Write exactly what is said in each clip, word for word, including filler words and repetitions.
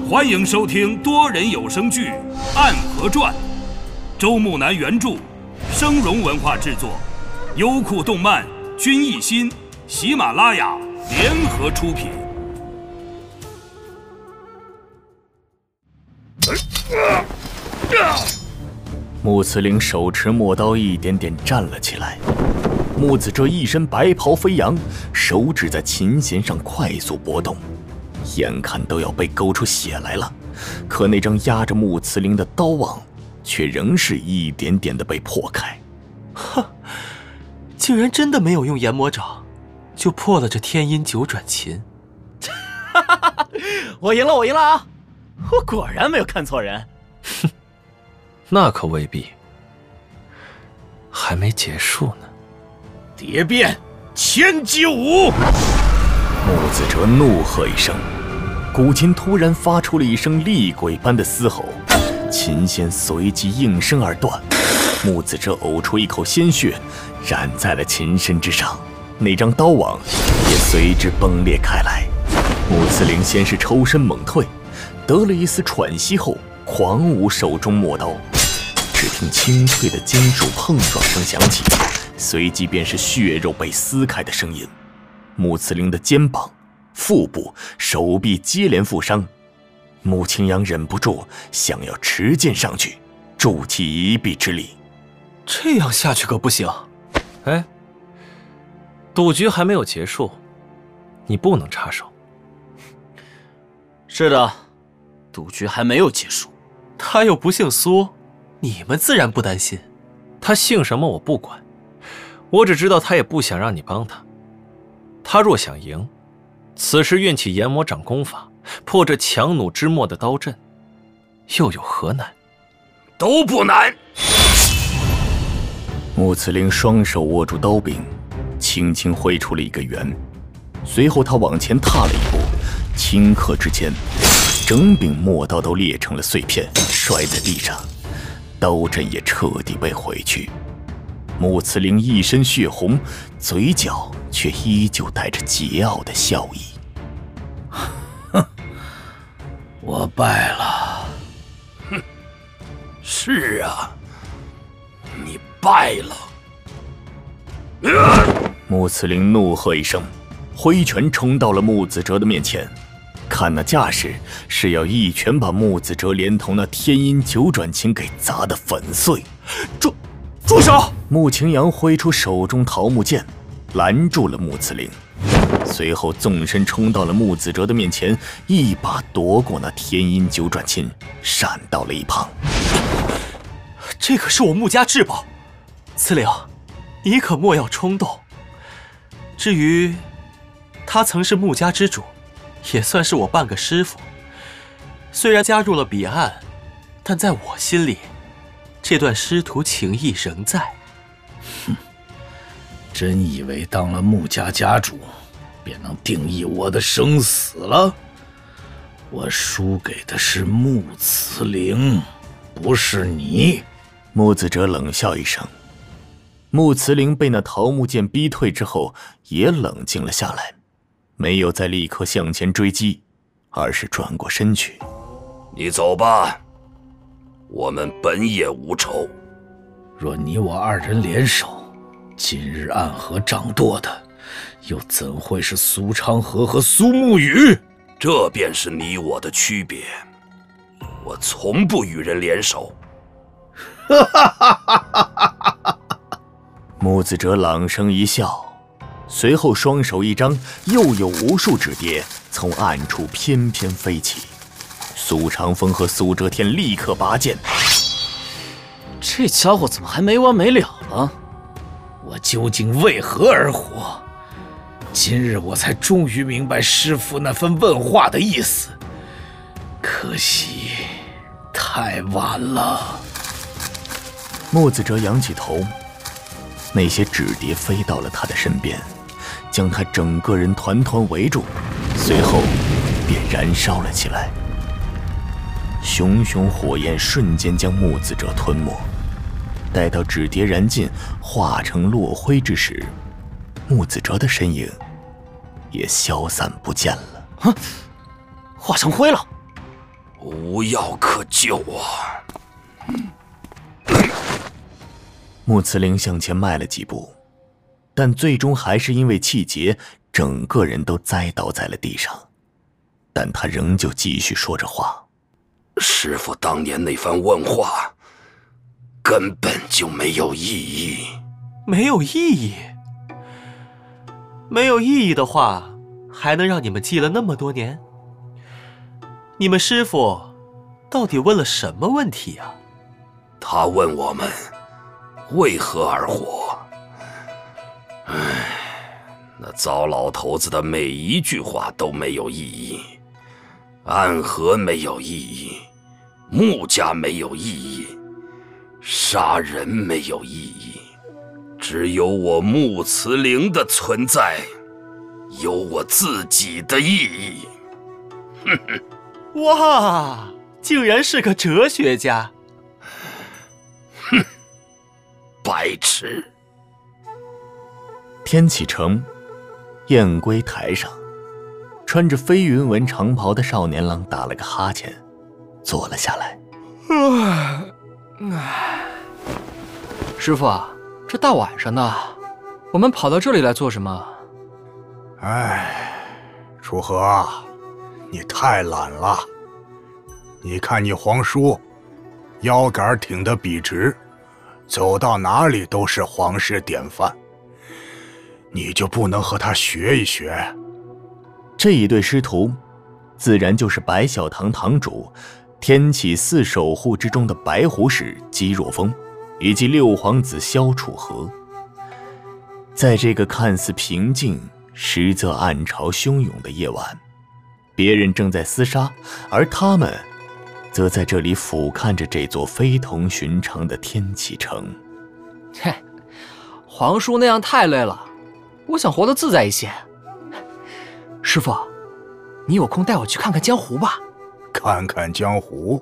欢迎收听多人有声剧《暗河传》，周木南原著，生荣文化制作，优酷动漫、君艺新、喜马拉雅联合出品。 穆慈陵手持陌刀一点点站了起来，木子哲一身白袍飞扬，手指在琴弦上快速拨动，眼看都要被勾出血来了，可那张压着穆慈陵的刀网却仍是一点点的被破开。 哼，竟然真的没有用研魔掌就破了这天音九转琴。 我赢了，我赢了啊！我果然没有看错人。 哼，那可未必，还没结束呢。 蝶变千机舞！ 穆子哲怒喝一声，古琴突然发出了一声厉鬼般的嘶吼，琴弦随即应声而断。穆子哲呕出一口鲜血，染在了琴身之上，那张刀网也随之崩裂开来。穆慈陵先是抽身猛退，得了一丝喘息后，狂舞手中陌刀。只听清脆的金属碰撞声响起，随即便是血肉被撕开的声音。穆慈陵的肩膀、腹部、手臂接连负伤，穆清扬忍不住想要持剑上去，助其一臂之力。 这样下去可不行。哎，赌局还没有结束，你不能插手。 是的，赌局还没有结束。 他又不姓苏，你们自然不担心。他姓什么我不管，我只知道他也不想让你帮他。他若想赢，此时运起研魔掌功法，破这强弩之末的刀阵，又有何难？ 都不难。 穆慈陵双手握住刀柄，轻轻挥出了一个圆，随后他往前踏了一步，顷刻之间，整柄陌刀都裂成了碎片，摔在地上，刀阵也彻底被毁去。穆慈陵一身血红，嘴角却依旧带着桀骜的笑意。 哼，我败了。哼，是啊，你败了。 呃、穆慈陵怒喝一声，挥拳冲到了穆子哲的面前，看那架势是要一拳把穆子哲连同那天音九转琴给砸得粉碎。 住住手！ 穆清扬挥出手中桃木剑，拦住了穆慈陵，随后纵身冲到了穆子哲的面前，一把夺过那天音九转琴，闪到了一旁。 这可是我穆家至宝，慈陵，你可莫要冲动。至于他曾是穆家之主，也算是我半个师傅。虽然加入了彼岸，但在我心里，这段师徒情谊仍在。 哼，真以为当了穆家家主，便能定义我的生死了？我输给的是穆慈陵，不是你。 穆子哲冷笑一声。穆慈陵被那桃木剑逼退之后，也冷静了下来，没有再立刻向前追击，而是转过身去。 你走吧，我们本也无仇。若你我二人联手，今日暗河掌舵的，又怎会是苏昌河和苏沐雨？这便是你我的区别。我从不与人联手。哈哈哈哈哈哈！ 穆子哲朗声一笑，随后双手一张，又有无数纸蝶从暗处翩翩飞起。苏长风和苏遮天立刻拔剑。 这家伙怎么还没完没了了？ 我究竟为何而活？今日我才终于明白师父那番问话的意思，可惜太晚了。 穆子哲仰起头，那些纸蝶飞到了他的身边，将他整个人团团围住，随后便燃烧了起来。熊熊火焰瞬间将穆子哲吞没，待到纸蝶燃尽，化成落灰之时，穆子哲的身影也消散不见了。 啊，化成灰了！ 无药可救啊！ 穆慈陵向前迈了几步，但最终还是因为气结，整个人都栽倒在了地上。但他仍旧继续说着话：“ 师父当年那番问话，根本就没有意义。 没有意义？没有意义的话，还能让你们记了那么多年？你们师父到底问了什么问题呀？ 他问我们为何而活。唉，那糟老头子的每一句话都没有意义，暗河没有意义，穆家没有意义，杀人没有意义，只有我穆慈陵的存在有我自己的意义。哼哼， 哇，竟然是个哲学家！ 哼，白痴！ 天启城燕归台上，穿着飞云纹长袍的少年郎打了个哈欠，坐了下来。 师傅啊，这大晚上的，我们跑到这里来做什么？ 哎，楚河，你太懒了。你看你皇叔，腰杆挺得笔直，走到哪里都是皇室典范。你就不能和他学一学？ 这一对师徒，自然就是白小堂堂主、天启四守护之中的白狐使姬若风，以及六皇子萧楚河。在这个看似平静，实则暗潮汹涌的夜晚，别人正在厮杀，而他们则在这里俯瞰着这座非同寻常的天启城。 嘿，皇叔那样太累了，我想活得自在一些。师傅，你有空带我去看看江湖吧。 看看江湖？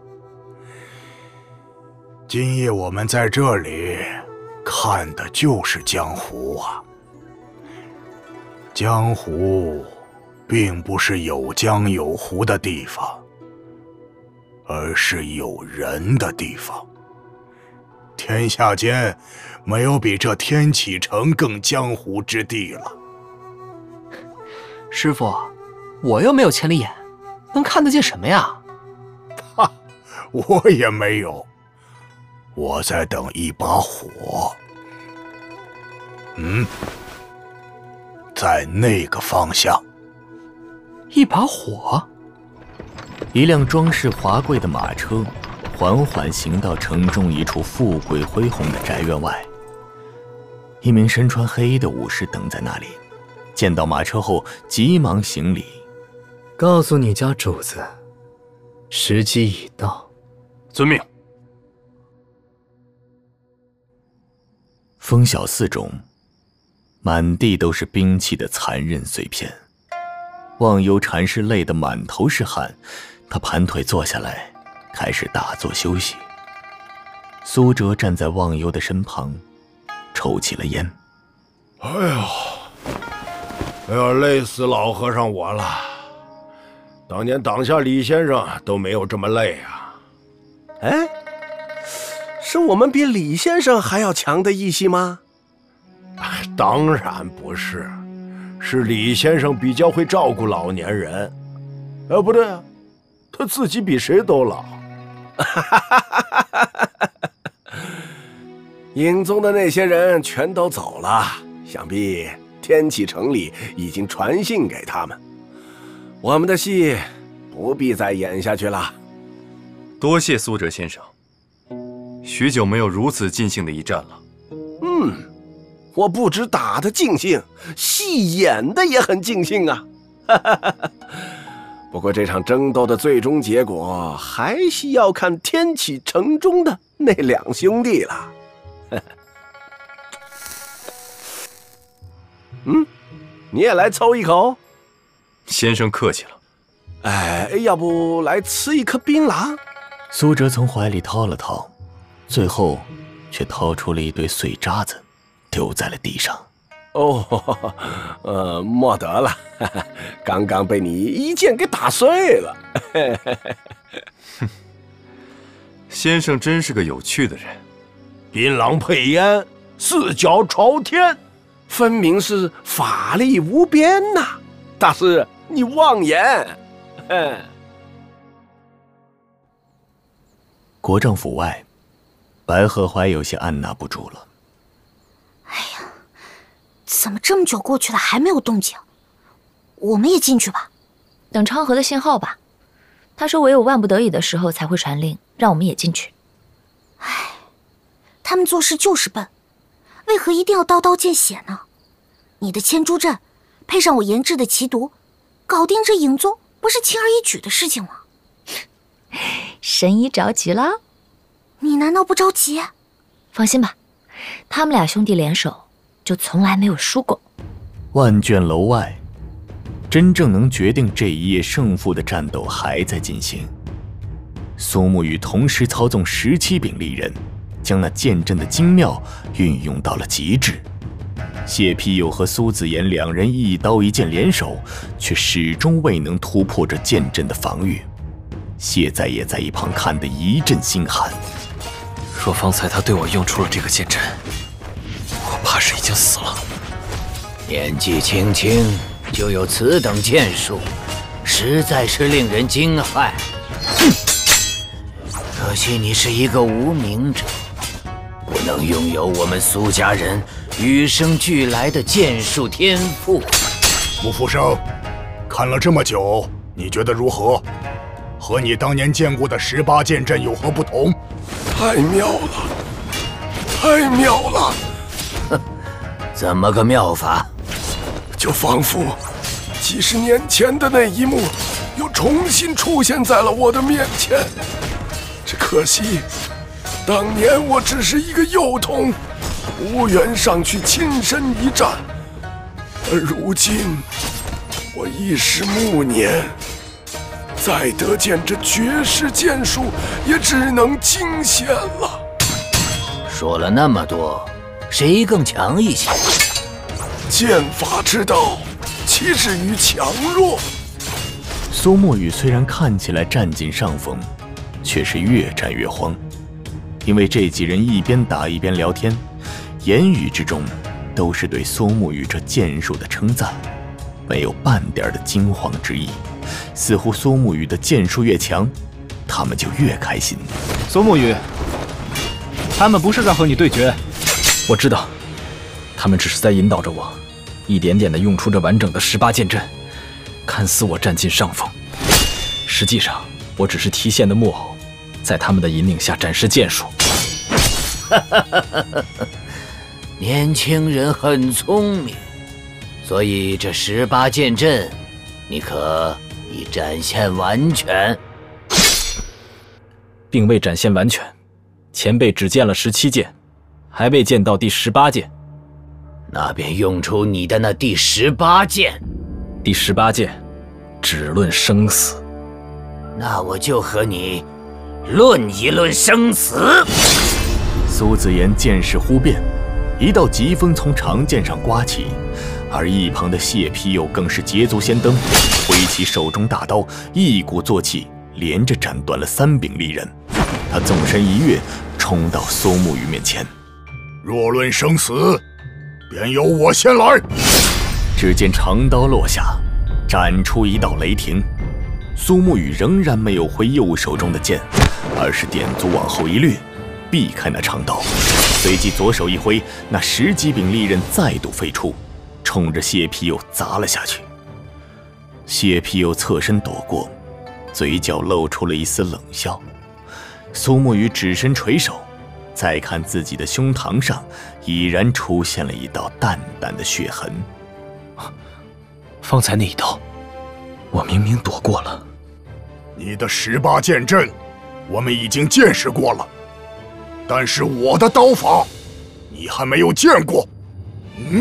今夜我们在这里看的就是江湖啊。江湖并不是有江有湖的地方，而是有人的地方。天下间没有比这天启城更江湖之地了。 师傅，我又没有千里眼，能看得见什么呀？ 哈，我也没有，我在等一把火。嗯，在那个方向。 一把火？ 一辆装饰华贵的马车缓缓行到城中一处富贵恢宏的宅院外。一名身穿黑衣的武士等在那里，见到马车后急忙行礼， 告诉你家主子，时机已到。 遵命。 风晓寺中，满地都是兵器的残刃碎片。忘忧禅师累得满头是汗，他盘腿坐下来，开始打坐休息。苏哲站在忘忧的身旁，抽起了烟。 哎呀，哎呀，累死老和尚我了！当年挡下李先生都没有这么累啊！ 哎，是我们比李先生还要强的义气吗？ 当然不是，是李先生比较会照顾老年人。哎，不对啊，他自己比谁都老。 影宗的那些人全都走了，想必天启城里已经传信给他们。我们的戏不必再演下去了。 多谢苏哲先生，许久没有如此尽兴的一战了。 嗯，我不止打得尽兴，戏演的也很尽兴啊。不过这场争斗的最终结果，还是要看天启城中的那两兄弟了。嗯，你也来抽一口？ 先生客气了。 哎，要不来吃一颗槟榔？ 苏哲从怀里掏了掏，最后却掏出了一堆碎渣子，丢在了地上。 哦，呃，莫得了，刚刚被你一剑给打碎了。 哼，先生真是个有趣的人。 槟榔配烟，四脚朝天， 分明是法力无边呐、啊！大师，你妄言！哼。 国丈府外，白鹤怀有些按捺不住了。 哎呀，怎么这么久过去了还没有动静？我们也进去吧。 等昌河的信号吧。他说唯有万不得已的时候才会传令，让我们也进去。 唉，他们做事就是笨，为何一定要刀刀见血呢？你的千珠阵，配上我研制的奇毒，搞定这影宗，不是轻而易举的事情吗？ 神医着急了？ 你难道不着急？ 放心吧，他们俩兄弟联手，就从来没有输过。 万卷楼外，真正能决定这一夜胜负的战斗还在进行。苏沐雨同时操纵十七柄利刃，将那剑阵的精妙运用到了极致。谢丕佑和苏子言两人一刀一剑联手，却始终未能突破这剑阵的防御。谢在也在一旁看得一阵心寒。 若方才他对我用出了这个剑阵，我怕是已经死了。 年纪轻轻就有此等剑术，实在是令人惊骇。可惜你是一个无名者，不能拥有我们苏家人与生俱来的剑术天赋。 穆福生，看了这么久，你觉得如何？和你当年见过的十八剑阵有何不同？ 太妙了，太妙了！ 哼，怎么个妙法？ 就仿佛几十年前的那一幕又重新出现在了我的面前。只可惜，当年我只是一个幼童，无缘上去亲身一战，而如今我已是暮年。再得见这绝世剑术，也只能惊险了。 说了那么多，谁更强一些？ 剑法之道，岂止于强弱？ 苏沐雨虽然看起来占尽上风，却是越战越慌，因为这几人一边打一边聊天，言语之中都是对苏沐雨这剑术的称赞，没有半点的惊慌之意。似乎苏沐雨的剑术越强，他们就越开心。 苏沐雨，他们不是在和你对决，我知道，他们只是在引导着我，一点点地用出这完整的十八剑阵。看似我占尽上风，实际上我只是提线的木偶，在他们的引领下展示剑术。 年轻人很聪明，所以这十八剑阵，你可已展现完全？ 并未展现完全，前辈只见了十七剑，还未见到第十八剑。 那便用出你的那第十八剑。 第十八剑，只论生死。 那我就和你论一论生死。 苏子言剑势忽变，一道疾风从长剑上刮起，而一旁的谢丕佑更是捷足先登，挥起手中大刀，一鼓作气，连着斩断了三柄利刃。他纵身一跃，冲到苏沐雨面前。 若论生死，便由我先来。 只见长刀落下，斩出一道雷霆。苏沐雨仍然没有挥右手中的剑，而是点足往后一掠，避开那长刀，随即左手一挥，那十几柄利刃再度飞出，冲着谢丕佑砸了下去。谢丕佑侧身躲过，嘴角露出了一丝冷笑。苏沐雨只身垂手，再看自己的胸膛上，已然出现了一道淡淡的血痕。 方才那一刀，我明明躲过了。 你的十八剑阵，我们已经见识过了，但是我的刀法，你还没有见过。嗯、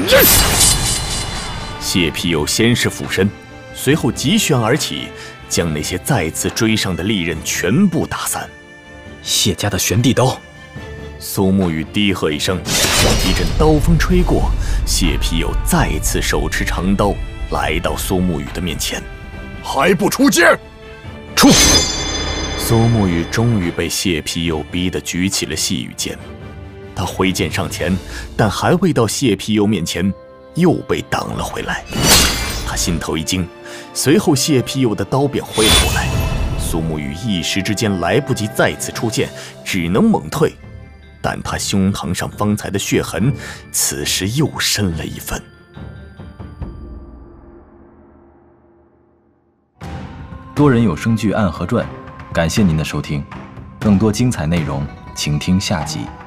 谢丕佑先是俯身，随后急旋而起，将那些再次追上的利刃全部打散。 谢家的玄地刀。 苏沐雨低喝一声，一阵刀风吹过，谢丕佑再次手持长刀来到苏沐雨的面前。 还不出剑！ 出！苏苏沐雨终于被谢庇佑逼得举起了细雨剑，他挥剑上前，但还未到谢庇佑面前，又被挡了回来。他心头一惊，随后谢庇佑的刀便挥了过来。苏沐雨一时之间来不及再次出剑，只能猛退，但他胸膛上方才的血痕，此时又深了一分。 多人有声剧《暗河传》，感谢您的收听，更多精彩内容，请听下集。